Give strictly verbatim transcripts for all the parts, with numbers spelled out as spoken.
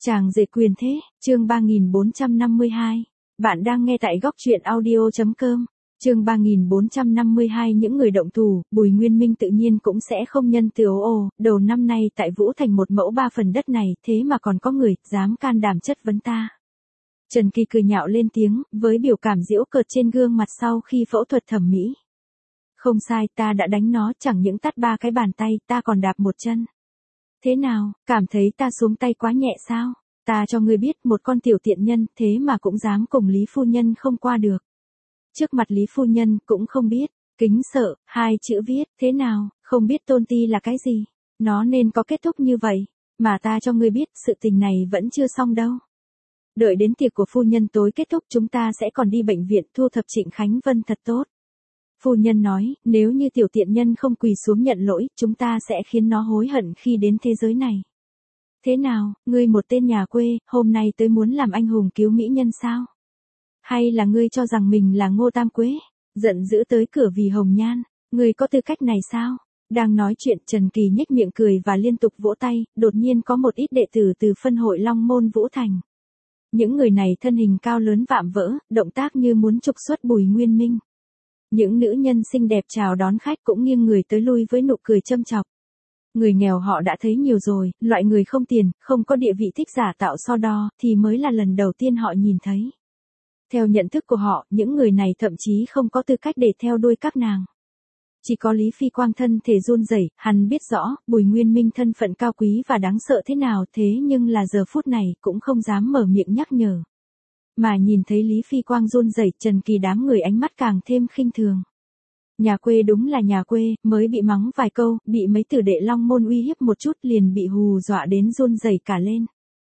Chàng rể quyền thế, chương ba nghìn bốn trăm năm mươi hai. Bạn đang nghe tại góc truyện audio.com. Chương ba nghìn bốn trăm năm mươi hai. Những người động thủ, Bùi Nguyên Minh tự nhiên cũng sẽ không nhân từ ồ ồ, đầu năm nay tại Vũ Thành một mẫu ba phần đất này, thế mà còn có người dám can đảm chất vấn ta. Trần Kỳ cười nhạo lên tiếng, với biểu cảm giễu cợt trên gương mặt sau khi phẫu thuật thẩm mỹ. Không sai, ta đã đánh nó, chẳng những tát ba cái bàn tay, ta còn đạp một chân. Thế nào, cảm thấy ta xuống tay quá nhẹ sao? Ta cho ngươi biết, một con tiểu tiện nhân, thế mà cũng dám cùng Lý Phu Nhân không qua được. Trước mặt Lý Phu Nhân, cũng không biết, kính sợ, hai chữ viết, thế nào, không biết tôn ti là cái gì. Nó nên có kết thúc như vậy, mà ta cho ngươi biết, sự tình này vẫn chưa xong đâu. Đợi đến tiệc của Phu Nhân tối kết thúc chúng ta sẽ còn đi bệnh viện thu thập Trịnh Khánh Vân thật tốt. Phu Nhân nói, nếu như tiểu tiện nhân không quỳ xuống nhận lỗi, chúng ta sẽ khiến nó hối hận khi đến thế giới này. Thế nào, ngươi một tên nhà quê, hôm nay tới muốn làm anh hùng cứu mỹ nhân sao? Hay là ngươi cho rằng mình là Ngô Tam Quế, giận dữ tới cửa vì hồng nhan, ngươi có tư cách này sao? Đang nói chuyện Trần Kỳ nhếch miệng cười và liên tục vỗ tay, đột nhiên có một ít đệ tử từ phân hội Long Môn Vũ Thành. Những người này thân hình cao lớn vạm vỡ, động tác như muốn trục xuất Bùi Nguyên Minh. Những nữ nhân xinh đẹp chào đón khách cũng nghiêng người tới lui với nụ cười châm chọc. Người nghèo họ đã thấy nhiều rồi, loại người không tiền, không có địa vị thích giả tạo so đo, thì mới là lần đầu tiên họ nhìn thấy. Theo nhận thức của họ, những người này thậm chí không có tư cách để theo đuôi các nàng. Chỉ có Lý Phi Quang thân thể run rẩy, hắn biết rõ, Bùi Nguyên Minh thân phận cao quý và đáng sợ thế nào, thế nhưng là giờ phút này cũng không dám mở miệng nhắc nhở. Mà nhìn thấy Lý Phi Quang run rẩy, Trần Kỳ đám người ánh mắt càng thêm khinh thường. Nhà quê đúng là nhà quê, mới bị mắng vài câu, bị mấy tử đệ Long Môn uy hiếp một chút liền bị hù dọa đến run rẩy cả lên.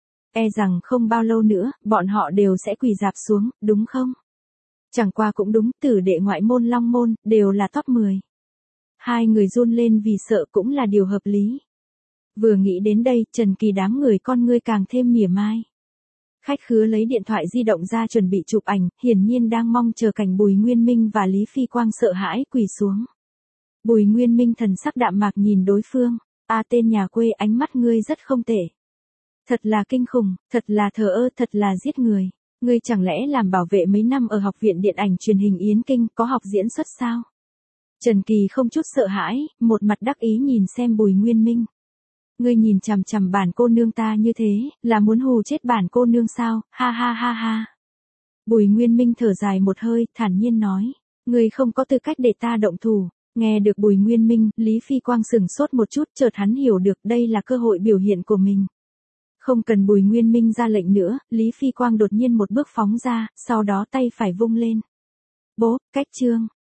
E rằng không bao lâu nữa, bọn họ đều sẽ quỳ rạp xuống, đúng không? Chẳng qua cũng đúng, tử đệ ngoại môn Long Môn, đều là top mười. Hai người run lên vì sợ cũng là điều hợp lý. Vừa nghĩ đến đây, Trần Kỳ đám người con ngươi càng thêm mỉa mai. Khách khứa lấy điện thoại di động ra chuẩn bị chụp ảnh, hiển nhiên đang mong chờ cảnh Bùi Nguyên Minh và Lý Phi Quang sợ hãi quỳ xuống. Bùi Nguyên Minh thần sắc đạm mạc nhìn đối phương, a tên nhà quê ánh mắt ngươi rất không tệ. Thật là kinh khủng, thật là thờ ơ, thật là giết người. Ngươi chẳng lẽ làm bảo vệ mấy năm ở học viện điện ảnh truyền hình Yến Kinh có học diễn xuất sao? Trần Kỳ không chút sợ hãi, một mặt đắc ý nhìn xem Bùi Nguyên Minh. Ngươi nhìn chằm chằm bản cô nương ta như thế, là muốn hù chết bản cô nương sao, ha ha ha ha. Bùi Nguyên Minh thở dài một hơi, thản nhiên nói, ngươi không có tư cách để ta động thủ. Nghe được Bùi Nguyên Minh, Lý Phi Quang sừng sốt một chút, chợt hắn hiểu được đây là cơ hội biểu hiện của mình. Không cần Bùi Nguyên Minh ra lệnh nữa, Lý Phi Quang đột nhiên một bước phóng ra, sau đó tay phải vung lên. Bố, cách trương,